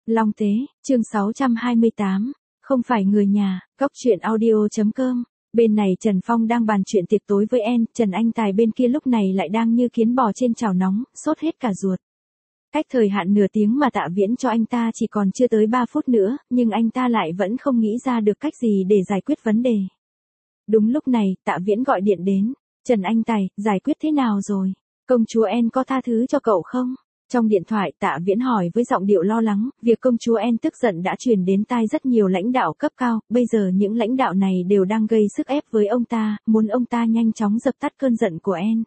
Long Tế, chương 628, không phải người nhà, góc chuyện audio.com. Bên này Trần Phong đang bàn chuyện tiệc tối với En, Trần Anh Tài bên kia lúc này lại đang như kiến bò trên chảo nóng, sốt hết cả ruột. Cách thời hạn nửa tiếng mà Tạ Viễn cho anh ta chỉ còn chưa tới 3 phút nữa, nhưng anh ta lại vẫn không nghĩ ra được cách gì để giải quyết vấn đề. Đúng lúc này, Tạ Viễn gọi điện đến. Trần Anh Tài, giải quyết thế nào rồi? Công chúa En có tha thứ cho cậu không? Trong điện thoại Tạ Viễn hỏi với giọng điệu lo lắng, việc công chúa En tức giận đã truyền đến tai rất nhiều lãnh đạo cấp cao, bây giờ những lãnh đạo này đều đang gây sức ép với ông ta, muốn ông ta nhanh chóng dập tắt cơn giận của En.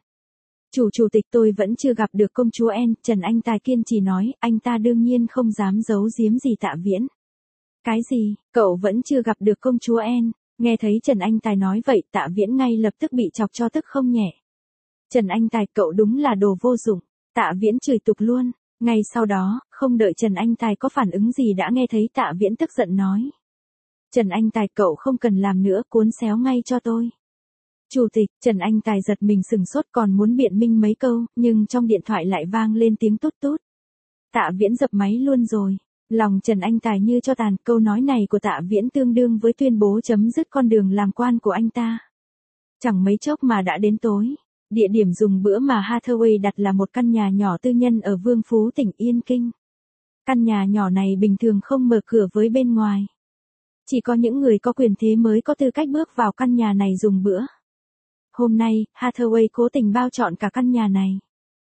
Chủ tịch tôi vẫn chưa gặp được công chúa En, Trần Anh Tài kiên trì nói, anh ta đương nhiên không dám giấu giếm gì Tạ Viễn. Cái gì, cậu vẫn chưa gặp được công chúa En? Nghe thấy Trần Anh Tài nói vậy, Tạ Viễn ngay lập tức bị chọc cho tức không nhẹ. Trần Anh Tài, cậu đúng là đồ vô dụng. Tạ Viễn chửi tục luôn. Ngay sau đó, không đợi Trần Anh Tài có phản ứng gì đã nghe thấy Tạ Viễn tức giận nói. Trần Anh Tài, cậu không cần làm nữa, cuốn xéo ngay cho tôi. Chủ tịch, Trần Anh Tài giật mình sừng sốt còn muốn biện minh mấy câu, nhưng trong điện thoại lại vang lên tiếng tút tút. Tạ Viễn dập máy luôn rồi. Lòng Trần Anh Tài như cho tàn, câu nói này của Tạ Viễn tương đương với tuyên bố chấm dứt con đường làm quan của anh ta. Chẳng mấy chốc mà đã đến tối. Địa điểm dùng bữa mà Hathaway đặt là một căn nhà nhỏ tư nhân ở Vương Phú tỉnh Yên Kinh. Căn nhà nhỏ này bình thường không mở cửa với bên ngoài. Chỉ có những người có quyền thế mới có tư cách bước vào căn nhà này dùng bữa. Hôm nay, Hathaway cố tình bao trọn cả căn nhà này.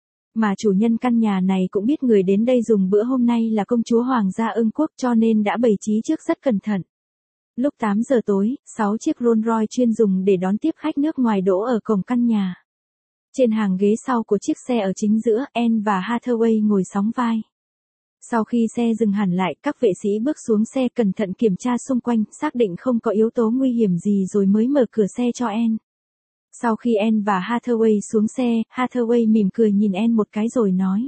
Mà chủ nhân căn nhà này cũng biết người đến đây dùng bữa hôm nay là công chúa Hoàng gia Ưng Quốc cho nên đã bày trí trước rất cẩn thận. Lúc 8 giờ tối, 6 chiếc Rolls Royce chuyên dùng để đón tiếp khách nước ngoài đỗ ở cổng căn nhà. Trên hàng ghế sau của chiếc xe ở chính giữa, En và Hathaway ngồi sóng vai. Sau khi xe dừng hẳn lại, các vệ sĩ bước xuống xe cẩn thận kiểm tra xung quanh, xác định không có yếu tố nguy hiểm gì rồi mới mở cửa xe cho En. Sau khi En và Hathaway xuống xe, Hathaway mỉm cười nhìn En một cái rồi nói.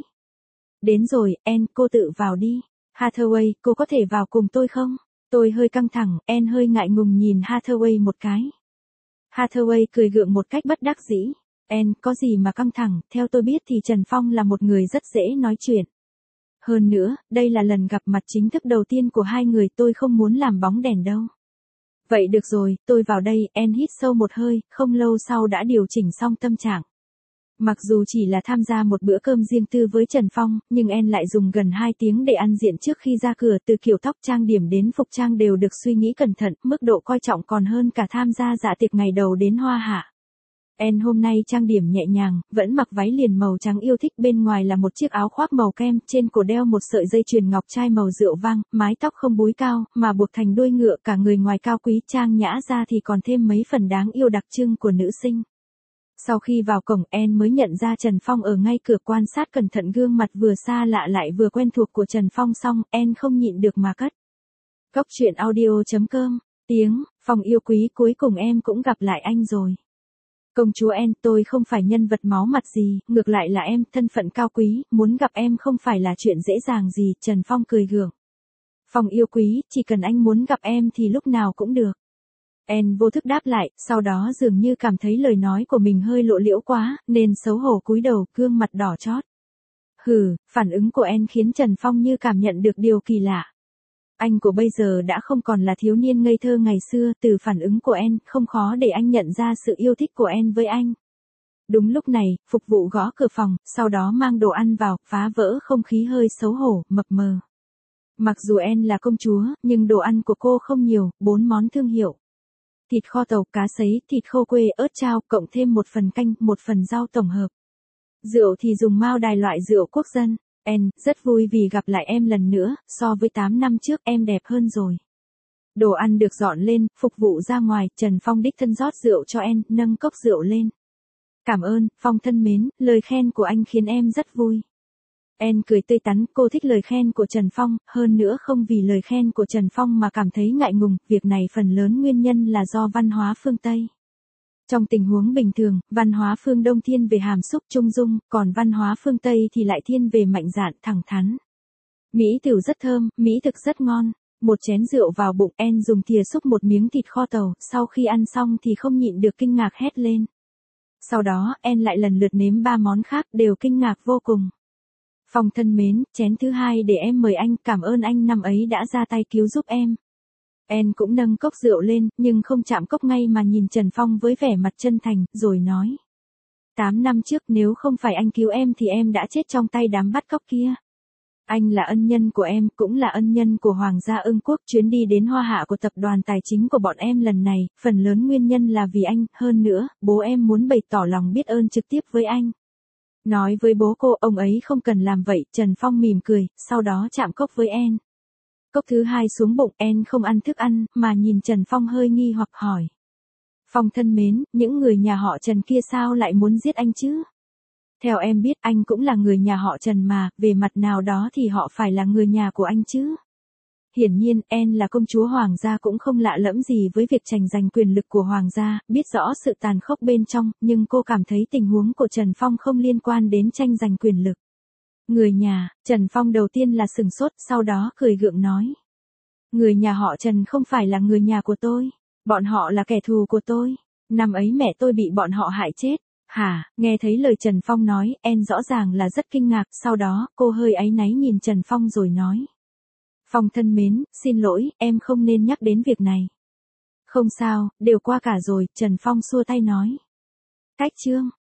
Đến rồi, En, cô tự vào đi. Hathaway, cô có thể vào cùng tôi không? Tôi hơi căng thẳng, En hơi ngại ngùng nhìn Hathaway một cái. Hathaway cười gượng một cách bất đắc dĩ. En, có gì mà căng thẳng, theo tôi biết thì Trần Phong là một người rất dễ nói chuyện. Hơn nữa, đây là lần gặp mặt chính thức đầu tiên của hai người, tôi không muốn làm bóng đèn đâu. Vậy được rồi, tôi vào đây. En hít sâu một hơi, không lâu sau đã điều chỉnh xong tâm trạng. Mặc dù chỉ là tham gia một bữa cơm riêng tư với Trần Phong, nhưng En lại dùng gần 2 tiếng để ăn diện trước khi ra cửa, từ kiểu tóc trang điểm đến phục trang đều được suy nghĩ cẩn thận, mức độ coi trọng còn hơn cả tham gia dạ tiệc ngày đầu đến hoa hạ. En hôm nay trang điểm nhẹ nhàng, vẫn mặc váy liền màu trắng yêu thích, bên ngoài là một chiếc áo khoác màu kem, trên cổ đeo một sợi dây chuyền ngọc trai màu rượu vang, mái tóc không búi cao, mà buộc thành đuôi ngựa, cả người ngoài cao quý trang nhã ra thì còn thêm mấy phần đáng yêu đặc trưng của nữ sinh. Sau khi vào cổng, En mới nhận ra Trần Phong ở ngay cửa, quan sát cẩn thận gương mặt vừa xa lạ lại vừa quen thuộc của Trần Phong xong, En không nhịn được mà cất. Góc chuyện audio.com, tiếng, Phong yêu quý, cuối cùng em cũng gặp lại anh rồi. Công chúa En, tôi không phải nhân vật máu mặt gì, ngược lại là em, thân phận cao quý, muốn gặp em không phải là chuyện dễ dàng gì, Trần Phong cười gượng. Phong yêu quý, chỉ cần anh muốn gặp em thì lúc nào cũng được. En vô thức đáp lại, sau đó dường như cảm thấy lời nói của mình hơi lộ liễu quá, nên xấu hổ cúi đầu, gương mặt đỏ chót. Hừ, phản ứng của En khiến Trần Phong như cảm nhận được điều kỳ lạ. Anh của bây giờ đã không còn là thiếu niên ngây thơ ngày xưa, từ phản ứng của En, không khó để anh nhận ra sự yêu thích của En với anh. Đúng lúc này, phục vụ gõ cửa phòng, sau đó mang đồ ăn vào, phá vỡ không khí hơi xấu hổ, mập mờ. Mặc dù En là công chúa, nhưng đồ ăn của cô không nhiều, 4 món thương hiệu. Thịt kho tàu, cá sấy, thịt khô quê, ớt chao, cộng thêm một phần canh, một phần rau tổng hợp. Rượu thì dùng Mao Đài loại rượu quốc dân. En, rất vui vì gặp lại em lần nữa, so với 8 năm trước em đẹp hơn rồi. Đồ ăn được dọn lên, phục vụ ra ngoài, Trần Phong đích thân rót rượu cho En, nâng cốc rượu lên. Cảm ơn, Phong thân mến, lời khen của anh khiến em rất vui. En cười tươi tắn, cô thích lời khen của Trần Phong, hơn nữa không vì lời khen của Trần Phong mà cảm thấy ngại ngùng, việc này phần lớn nguyên nhân là do văn hóa phương Tây. Trong tình huống bình thường, văn hóa phương Đông thiên về hàm xúc trung dung, còn văn hóa phương Tây thì lại thiên về mạnh dạn, thẳng thắn. Mỹ tửu rất thơm, mỹ thực rất ngon. Một chén rượu vào bụng, En dùng thìa xúc một miếng thịt kho tàu, sau khi ăn xong thì không nhịn được kinh ngạc hét lên. Sau đó, En lại lần lượt nếm 3 món khác, đều kinh ngạc vô cùng. Phong thân mến, chén thứ hai để em mời anh, cảm ơn anh năm ấy đã ra tay cứu giúp em. En cũng nâng cốc rượu lên, nhưng không chạm cốc ngay mà nhìn Trần Phong với vẻ mặt chân thành, rồi nói. 8 năm trước nếu không phải anh cứu em thì em đã chết trong tay đám bắt cóc kia. Anh là ân nhân của em, cũng là ân nhân của Hoàng gia Ưng Quốc. Chuyến đi đến Hoa Hạ của tập đoàn tài chính của bọn em lần này, phần lớn nguyên nhân là vì anh, hơn nữa, bố em muốn bày tỏ lòng biết ơn trực tiếp với anh. Nói với bố cô, ông ấy không cần làm vậy. Trần Phong mỉm cười, sau đó chạm cốc với En. Cốc thứ hai xuống bụng, En không ăn thức ăn, mà nhìn Trần Phong hơi nghi hoặc hỏi. Phong thân mến, những người nhà họ Trần kia sao lại muốn giết anh chứ? Theo em biết anh cũng là người nhà họ Trần mà, về mặt nào đó thì họ phải là người nhà của anh chứ. Hiển nhiên, En là công chúa Hoàng gia cũng không lạ lẫm gì với việc tranh giành quyền lực của Hoàng gia, biết rõ sự tàn khốc bên trong, nhưng cô cảm thấy tình huống của Trần Phong không liên quan đến tranh giành quyền lực. Người nhà, Trần Phong đầu tiên là sừng sốt, sau đó cười gượng nói. Người nhà họ Trần không phải là người nhà của tôi, bọn họ là kẻ thù của tôi, năm ấy mẹ tôi bị bọn họ hại chết. Hả, nghe thấy lời Trần Phong nói, En rõ ràng là rất kinh ngạc, sau đó, cô hơi áy náy nhìn Trần Phong rồi nói. Phong thân mến, xin lỗi, em không nên nhắc đến việc này. Không sao, đều qua cả rồi, Trần Phong xua tay nói. Cách chương.